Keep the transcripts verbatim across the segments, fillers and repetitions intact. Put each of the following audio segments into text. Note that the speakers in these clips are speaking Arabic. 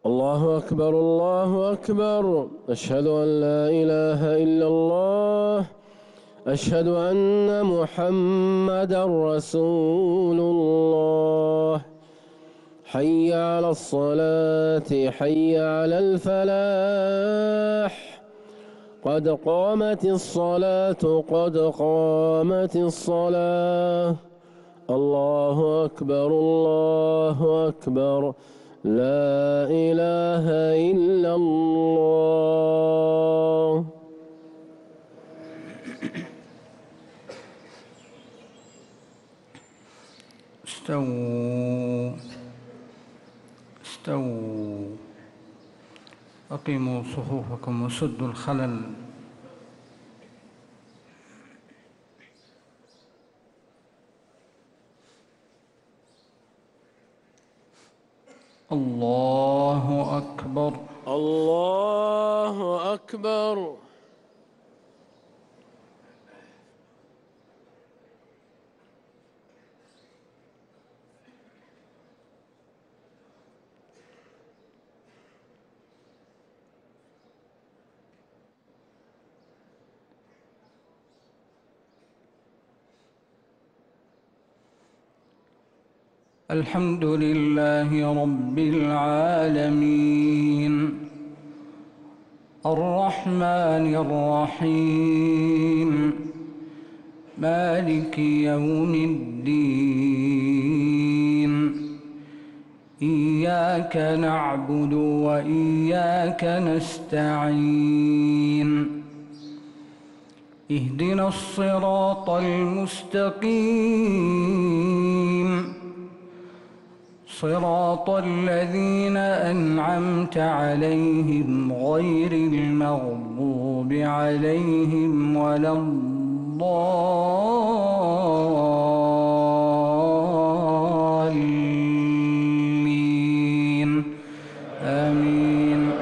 الله أكبر الله أكبر. أشهد أن لا إله إلا الله. أشهد أن محمدا رسول الله. حي على الصلاة حي على الفلاح. قد قامت الصلاة قد قامت الصلاة. الله أكبر الله أكبر. لا إله إلا الله. استووا استووا أقيموا صفوفكم وسدوا الخلل. الله أكبر الله أكبر. الحمد لله رب العالمين الرحمن الرحيم مالك يوم الدين. إياك نعبد وإياك نستعين. اهدنا الصراط المستقيم صراط الذين أنعمت عليهم غير المغضوب عليهم ولا الضالين. آمين.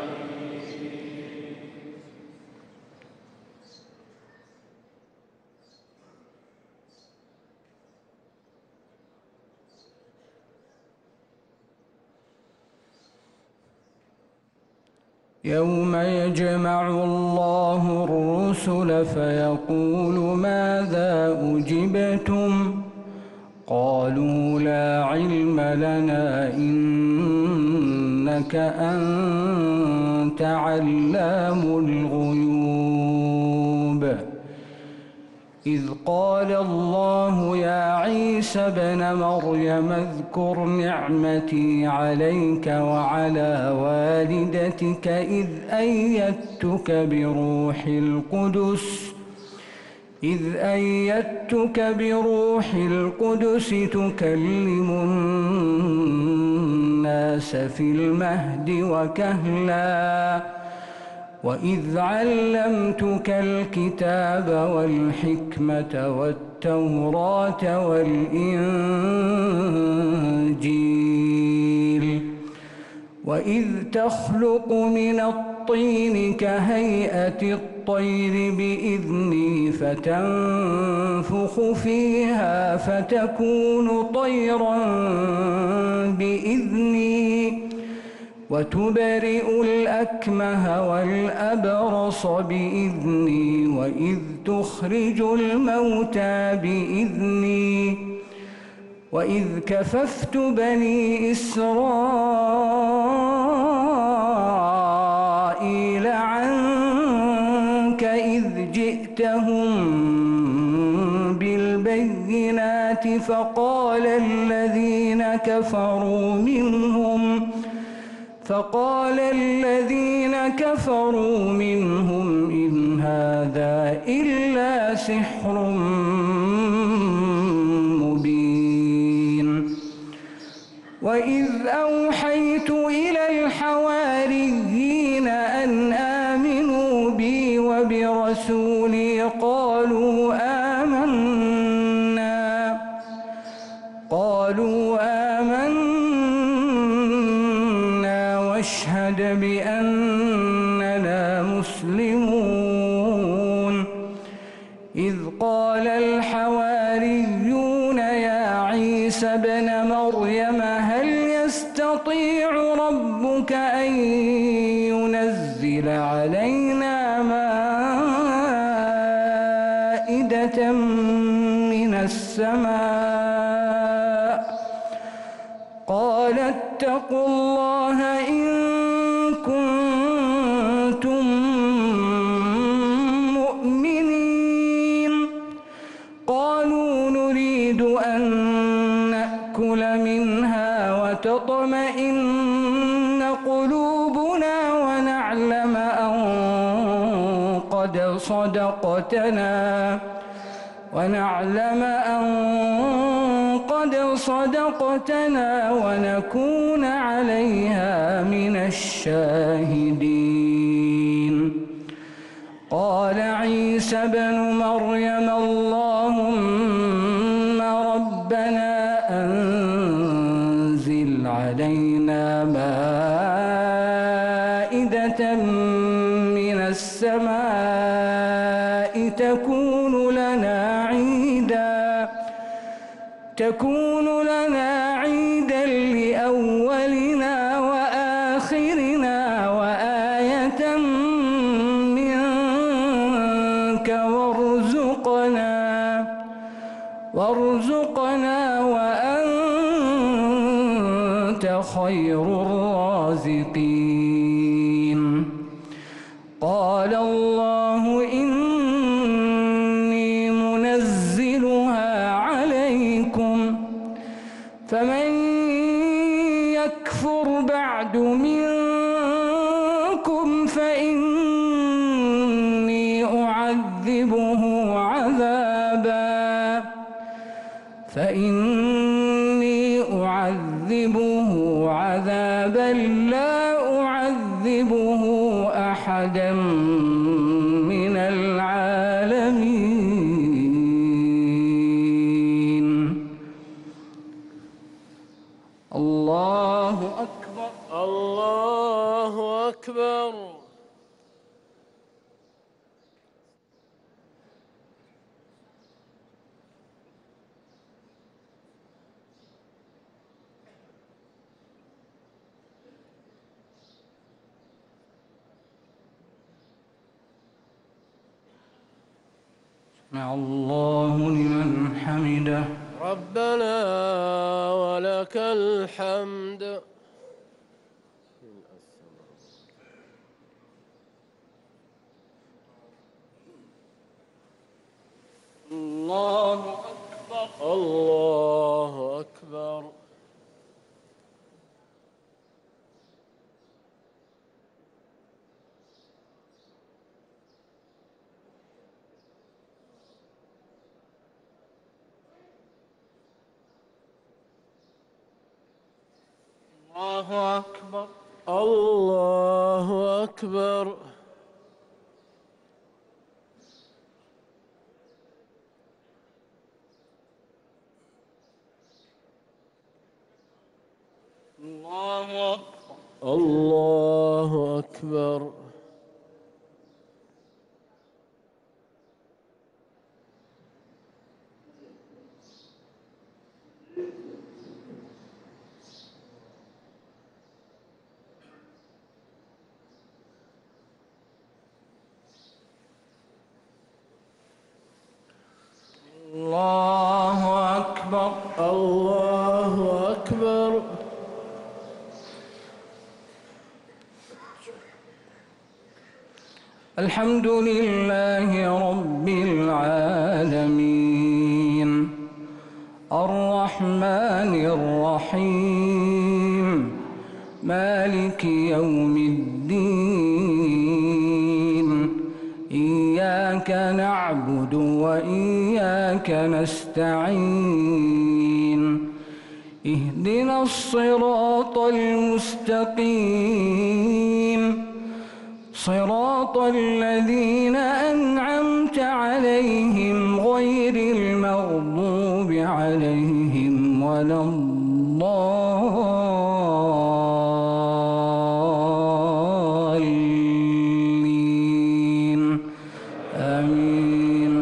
يوم يجمع الله الرسل فيقول ماذا أجبتم قالوا لا علم لنا إنك أنت علام الغيوب. إذ قال الله يا عيسى ابن مريم اذكر نعمتي عليك وعلى والدتك إذ أيدتك بروح القدس إذ أيدتك بروح القدس تكلم الناس في المهد وكهلا وإذ علمتك الكتاب والحكمة والتوراة والإنجيل وإذ تخلق من الطين كهيئة الطير بإذني فتنفخ فيها فتكون طيرا بإذني وتبرئ الأكمه والأبرص بإذني وإذ تخرج الموتى بإذني وإذ كففت بني إسرائيل عنك إذ جئتهم بالبينات فقال الذين كفروا منهم فقال الذين كفروا منهم إن هذا إلا سحر مبين. وإذ أوحيت إلى الحواريين أن آمنوا بي وبرسولي قالوا آمنا قالوا آمنا واشهد بأننا مسلمون. إذ قال الحواريون يا عيسى ابن مريم هل يستطيع ربك أن ينزل علينا مائدة من السماء قال اتقوا الله إن كنتم مؤمنين قالوا نريد أن نأكل منها وتطمئن قلوبنا ونعلم أن قد صدقتنا ونعلم أن قد صدقتنا ونكون عليها من الشاهدين قال عيسى ابن مريم اللهم ربنا أنزل علينا مائدة من السماء تكون لنا عيدا تكون لنا عيدا لأولنا وآخرنا وآية منك وارزقنا وارزقنا وأنت خير الرازقين قال الله إني منزلها عليكم فمن يكفر بعد منكم فإني أعذبه عذابا فإني أعذبه عذابا لا أعذبه أحدا من العالمين. الله أكبر. الله أكبر. سمع الله لمن حمده. ربنا ولك الحمد. الله أكبر. الله أكبر. الله أكبر. الله أكبر. الله أكبر. الله أكبر. الله أكبر. الله أكبر. الحمد لله رب العالمين الرحمن الرحيم مالك يوم الدين إياك نعبد وإياك نستعين اهدنا الصراط المستقيم صراط الذين أنعمت عليهم غير المغضوب عليهم ولا الضالين آمين.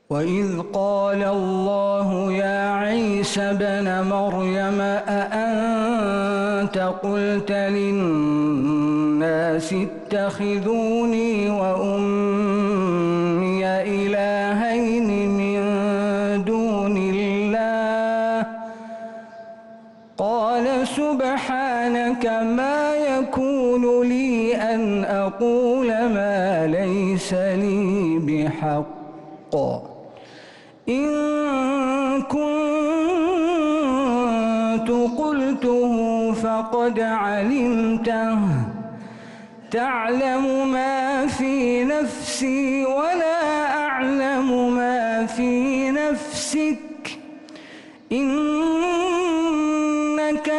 وإذ قال الله يا عيسى ابن مريم أأنت قلت للناس اتخذوني وأمي إلهين من دون الله قال سبحانك ما يكون لي أن أقول ما ليس لي بحق إن كنت قلته فقد علمته تعلم ما في نفسي ولا أعلم ما في نفسك إنك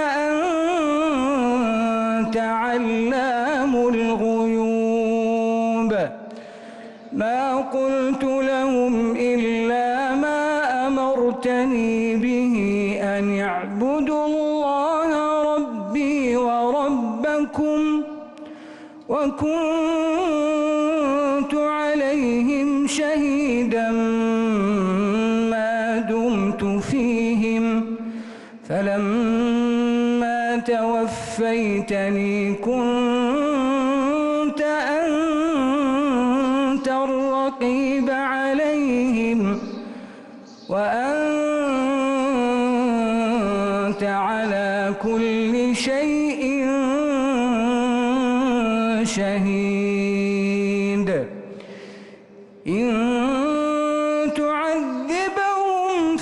أنت علام الغيوب ما قلت لهم إلا ما أمرتني به أن اعبدوا الله ربي وربكم وكنت عليهم شهيدا ما دمت فيهم فلما توفيتني كنت أنت الرقيب عليهم وأنت على كل شيء شهيد إن تعذبهم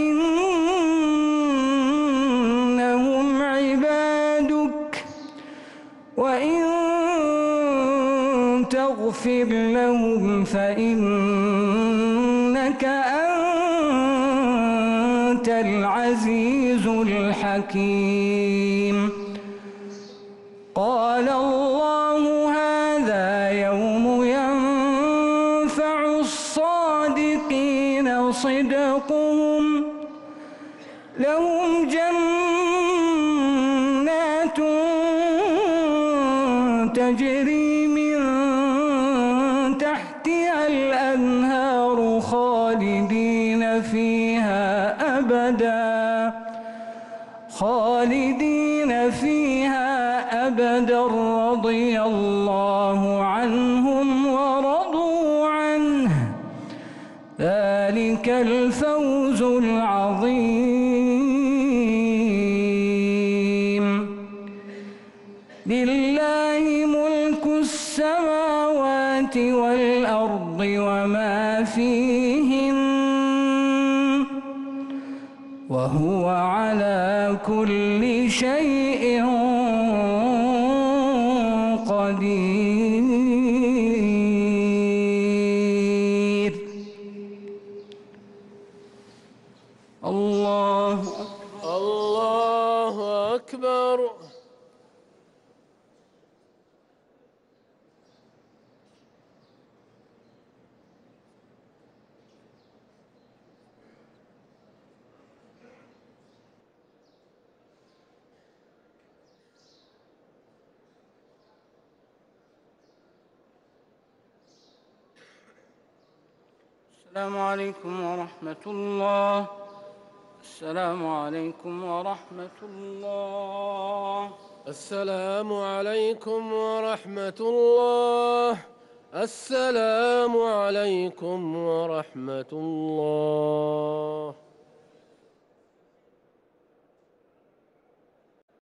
فإنهم عبادك وإن تغفر لهم فإنك أنت العزيز الحكيم قال الله هذا يوم ينفع الصادقين صدقهم لهم جنات تجري من تحتها الأنهار خالدين فيها أبدا خالدين فيها أبدا رضي الله عنهم ورضوا عنه ذلك الفوز العظيم لله ملك السماوات والأرض وما فيهن وهو على كل شيء قدير الله أكبر الله أكبر. السلام عليكم ورحمة الله. السلام عليكم ورحمة الله. السلام عليكم ورحمة الله. السلام عليكم ورحمة الله.